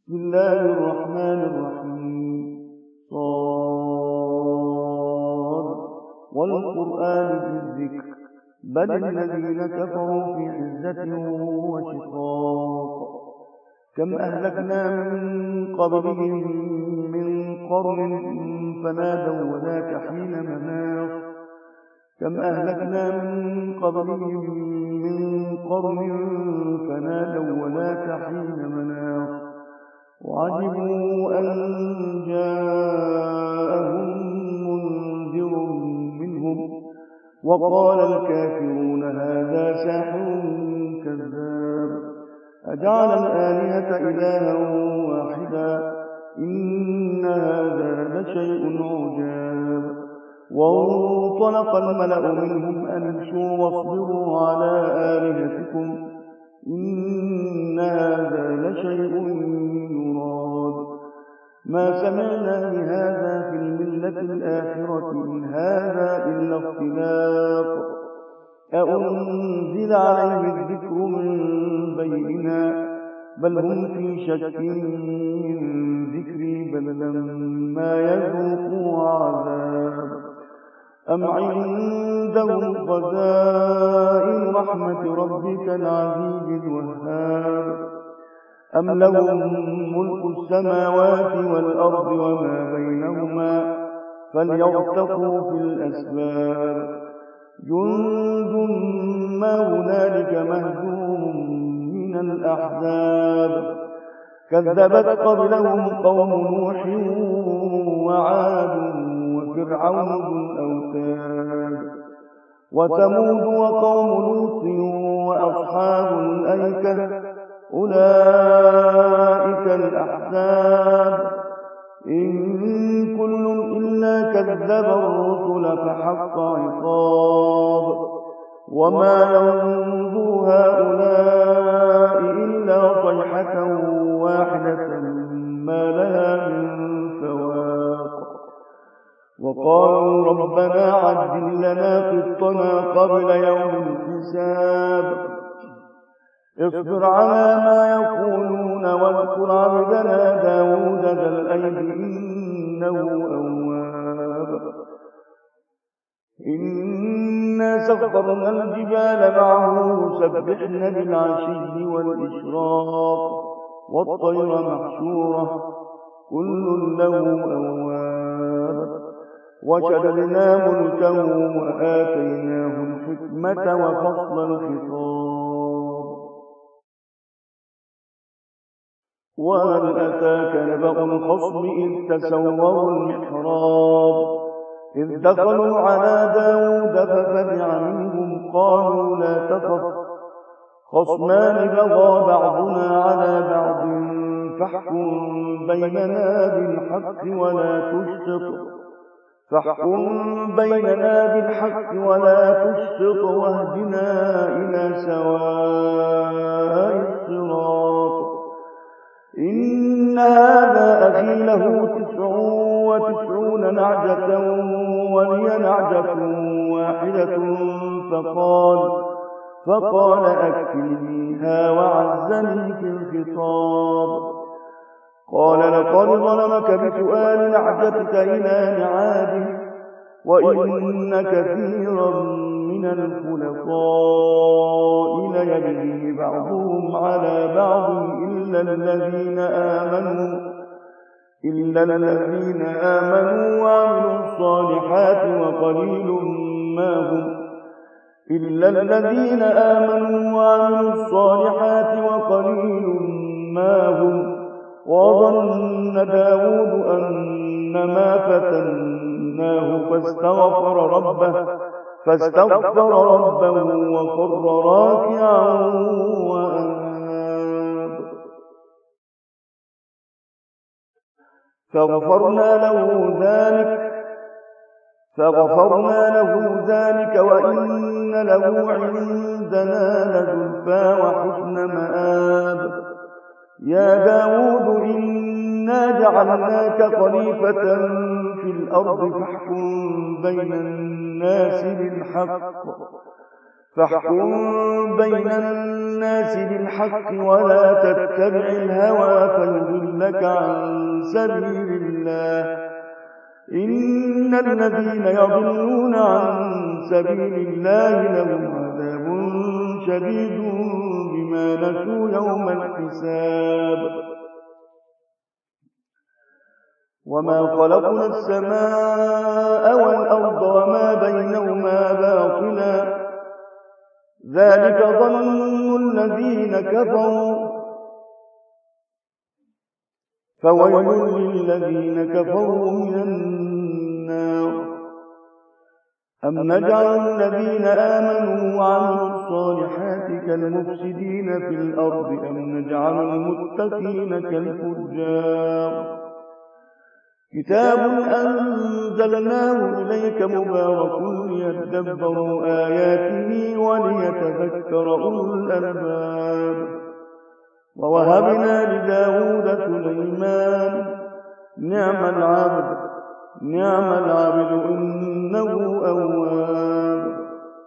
بسم الله الرحمن الرحيم. صاد والقرآن ذي الذكر بل الذين كفروا في عزة وشقاق. كم أهلكنا من قبلهم من قرن فنادوا وذاك حين مناص. كم أهلكنا من قبلهم من قرن فنادوا وذاك حين مناص. وعجبوا أن جاءهم منذر منهم وقال الكافرون هذا ساحر كذاب. أجعل الآلهة إلها واحدا إن هذا لشيء عجاب. وانطلق الملأ منهم أن امشوا واصبروا على آلهتكم إن هذا لشيء يراد. ما سمعنا بهذا في الملة الآخرة إن هذا إلا اختلاق. أأنزل عليه الذكر من بيننا بل هم في شك من ذكري بل لما يذوقوا عذاب. أم عندهم خزائن رحمة ربك العزيز الوهاب أم لهم ملك السماوات والأرض وما بينهما فليرتقوا في الأسباب. جند ما هنالك مهزوم من الأحزاب. كذبت قبلهم قوم نوح وعاد وفرعون ذو الأوتاد وثمود وقوم لوط وأصحاب الأيكة أولئك الأحزاب. إن كل إلا كذب الرسل فحق عقاب. وما ينظر هؤلاء إلا صيحة واحدة ما لها من فواق. وقالوا ربنا عجل لنا قطنا قبل يوم الحساب. اصبر على ما يقولون واذكر عبدنا داود ذا الأيد إنه أواب. إنا سخرنا الجبال معه يسبحن بالعشي والإشراق والطير محشورة كل له أواب. وشددنا ملكه وآتيناه الحكمة وفصل الخطاب. وهل أتاك نبأ الخصم إذ تسوروا المحراب إذ دخلوا على داود ففزع منهم قالوا لا تخف خصمان بغى بعضنا على بعض فاحكم بيننا بالحق ولا تشطط واهدنا إلى سواء الصراط. إن هذا أخي له 99 نعجة ولي نعجة واحدة فقال أكفلنيها وعزني في الخطاب. قال لقد ظلمك بسؤال نعجتك إلى نعاجه وإن كثيرا من الخلطاء ليبغي بعضهم على بعض إلا الذين آمنوا وعملوا الصالحات وقليل ما هم وظن داود أنما فتناه فاستغفر ربه وخر راكعا وأناب. فغفرنا له ذلك وإن له عندنا لزلفى وحسن مآب. يا داود إنا جعلناك خليفة في الأرض فاحكم بين الناس بالحق فاحكم بين الناس بالحق ولا تتبع الهوى فيضلك عن سبيل الله. إن الذين يضلون عن سبيل الله لهم عذاب شديد بما نسوا يوم الحساب. وما خلقنا السماء والأرض وما بينهما باطلا ذلك ظن الذين كفروا فويل للذين كفروا من النار. أم نجعل الذين آمنوا وعملوا الصالحات كالمفسدين في الأرض أم نجعل المتقين كالفجار. كتاب أنزلناه إليك مبارك ليدبروا آياته وليتذكر أولو الألباب. ووهبنا لداود سليمان نعم العبد إنه أواب.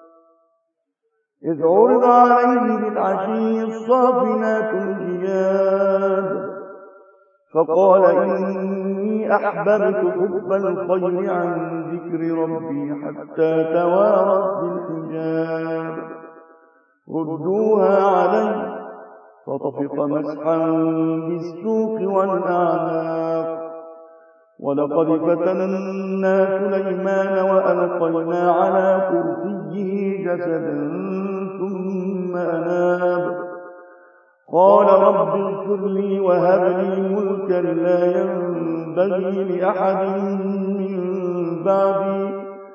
إذ عرض عليه بالعشي الصافنات الجياد فقال إني أحببت حب الخير عن ذكر ربي حتى توارت بالحجاب. ردوها علي فطفق مسحا بالسوق والأعناق. ولقد فتنا سليمان وألقينا على كرسيه جسدا ثم أناب. قال رب اغفر لي وهب لي ملكا لا ينبغي لأحد من بعدي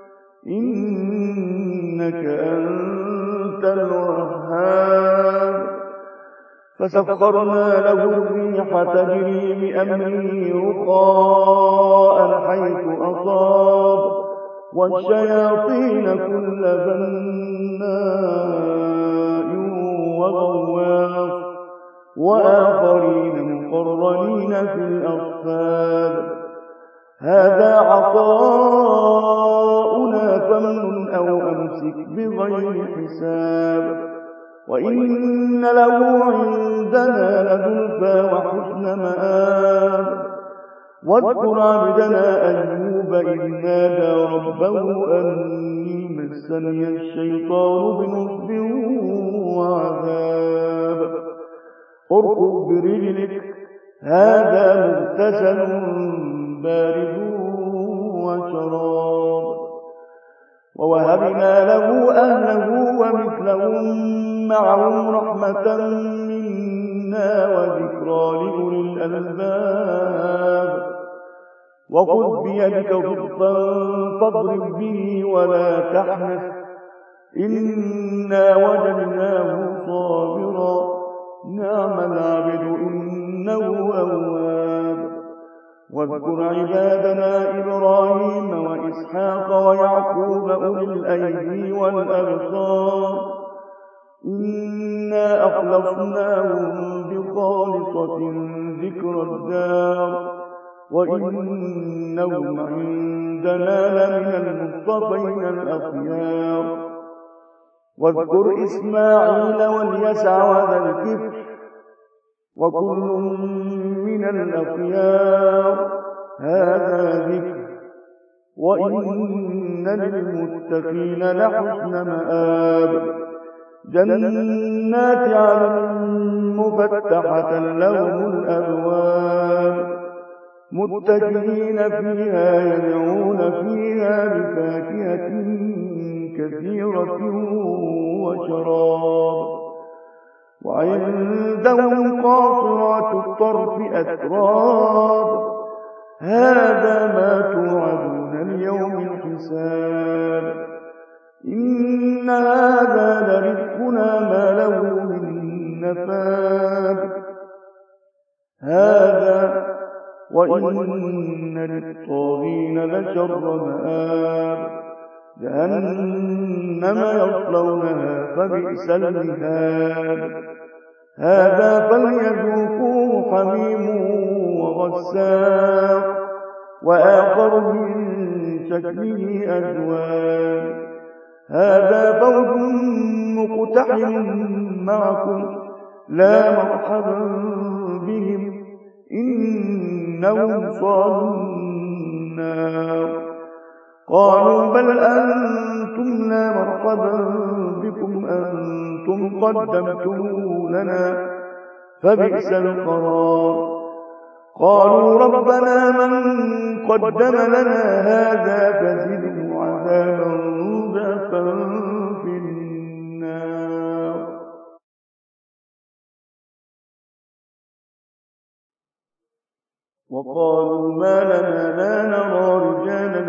إنك أنت الوهاب. فسخرنا له الريح تجري بأمره رخاء حيث أصاب والشياطين كل بناء وغواص وآخرين مقرنين في الأصفاد. هذا عطاؤنا فامنن أو أمسك بغير حساب. وإن له عندنا لزلفى وحسن مآب. واذكر عبدنا أيوب إذ نادى ربه أني مسني الشيطان بنصب وعذاب. اركض برجلك هذا مغتسل بارد وشراب. ووهبنا له أهله ومثلهم معهم رحمة منا وذكرى لأولي الألباب. وخذ بيدك ضغطا فاضرب به ولا تحنث إنا وجدناه صابرا نعم العبد إنه أواب. واذكر عبادنا إبراهيم وإسحاق ويعقوب أولي الأيدي والأبصار إنا أخلصناهم بخالصة ذكر الدار وإنهم عندنا لمن المصطفين الأخيار. واذكر إسماعيل واليسع وذا الكفل وكل من الأخيار هذا ذكر وإن للمتقين لحسن مآب. جنات عدن مفتحة لهم الأبواب متكئين فيها يدعون فيها بفاكهة كثيرة وشراب. وعندهم قاصرات الطرف أتراب هذا ما توعدون ليوم الحساب. إن هذا لرزقنا ما له من نفاد. هذا وإن للطاغين لشر مآب. جهنم يصلونها فبئس المهاد. هذا فليذوقوه حميم وغساق وآخر من شكله أزواج. هذا فوج مقتحم معكم لا مرحبا بهم إنهم صالوا النار. قالوا بل أنتم لا مرحبا بكم أنتم قدمتموه لنا فبئس القرار. قالوا ربنا من قدم لنا هذا فزده عذابا ضعفا في النار. وقالوا ما لنا لا نرى رجالا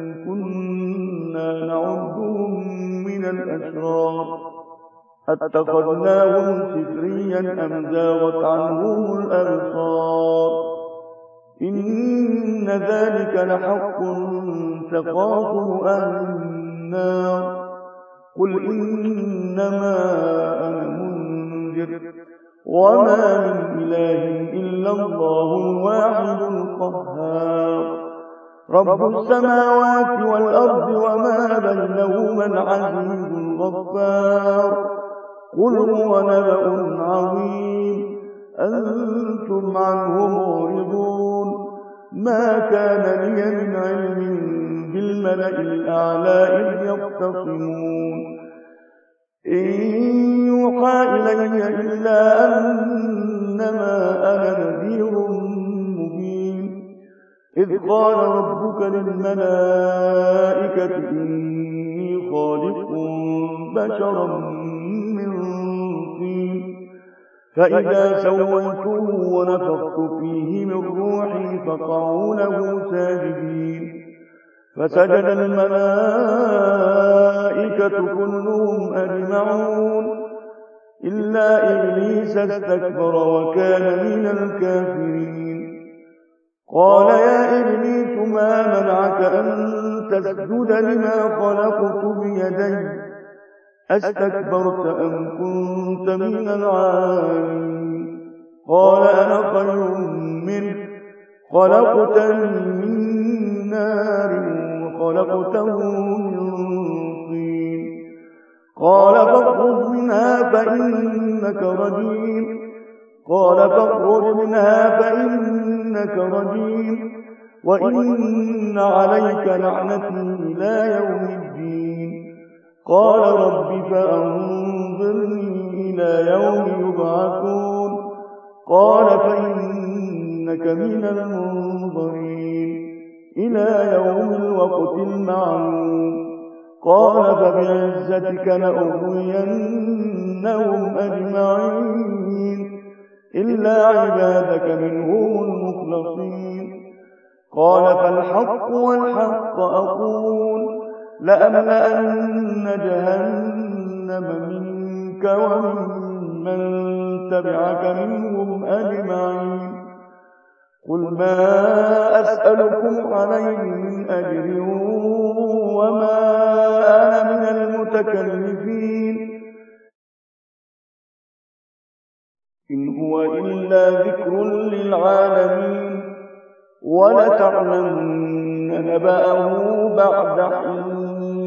كنا نعدهم من الأشرار أتخذناهم سخريا أم زاغت عنهم الأبصار إن ذلك لحق تخاصم أهل النار. قل إنما أنا منذر وما من إله إلا الله الواحد القهار. رب السماوات والأرض وما بينهما العزيز الغفار. قل هو نبأ عظيم أنتم عنه معرضون. ما كان لي من علم بالملأ الأعلى إذ يختصمون إن يوحى إلي إلا أنما أنا نذير مبين. إذ قال ربك للملائكة إني خالق بشرا من طين فإذا سويته ونفخت فيه من روحي فقعوا له ساجدين. فسجد الملائكة كلهم أجمعون إلا إبليس استكبر وكان من الكافرين. قال يا إبليس ما منعك أن تسجد لما خلقت بيدي أستكبرت أم كنت من العالين. قال أنا خير منه خلقتني من نار وخلقته من طين. قال فاخرج منها فإنك رجيم وإن عليك لعنتي إلى يوم الدين. قال رب فأنظرني إلى يوم يبعثون. قال فإنك من المنظرين إلى يوم الوقت المعلوم. قال فبعزتك لأغوينهم أجمعين إلا عبادك منهم المخلصين. قال فالحق والحق أقول لأملأن جهنم منك وممن تبعك منهم أجمعين. قل ما أسألكم عليه من أجر وما أنا من المتكلفين إن هو إلا ذكر للعالمين ولتعلمن نبأه بعد حين.